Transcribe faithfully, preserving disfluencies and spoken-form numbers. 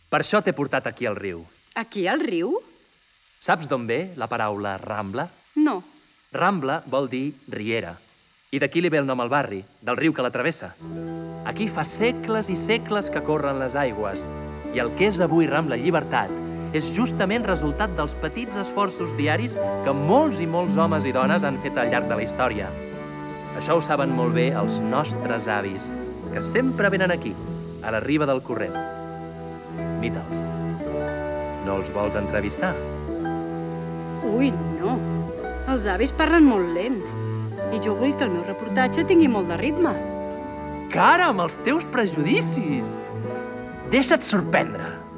Per això t'he portat aquí al riu. Aquí al riu? Saps d'on ve la paraula Rambla? No. Rambla vol dir riera. I d'aquí li ve el nom al barri, del riu que la travessa. Aquí fa segles i segles que corren les aigües. I el que és avui Rambla Llibertat és justament resultat dels petits esforços diaris que molts i molts homes i dones han fet al llarg de la història. Això ho saben molt bé els nostres avis, que sempre venen aquí, a la riba del corrent. Imita'ls. No els vols entrevistar? Ui, no. Els avis parlen molt lent. I jo vull que el meu reportatge tingui molt de ritme. Cara, amb els teus prejudicis! Deixa't sorprendre!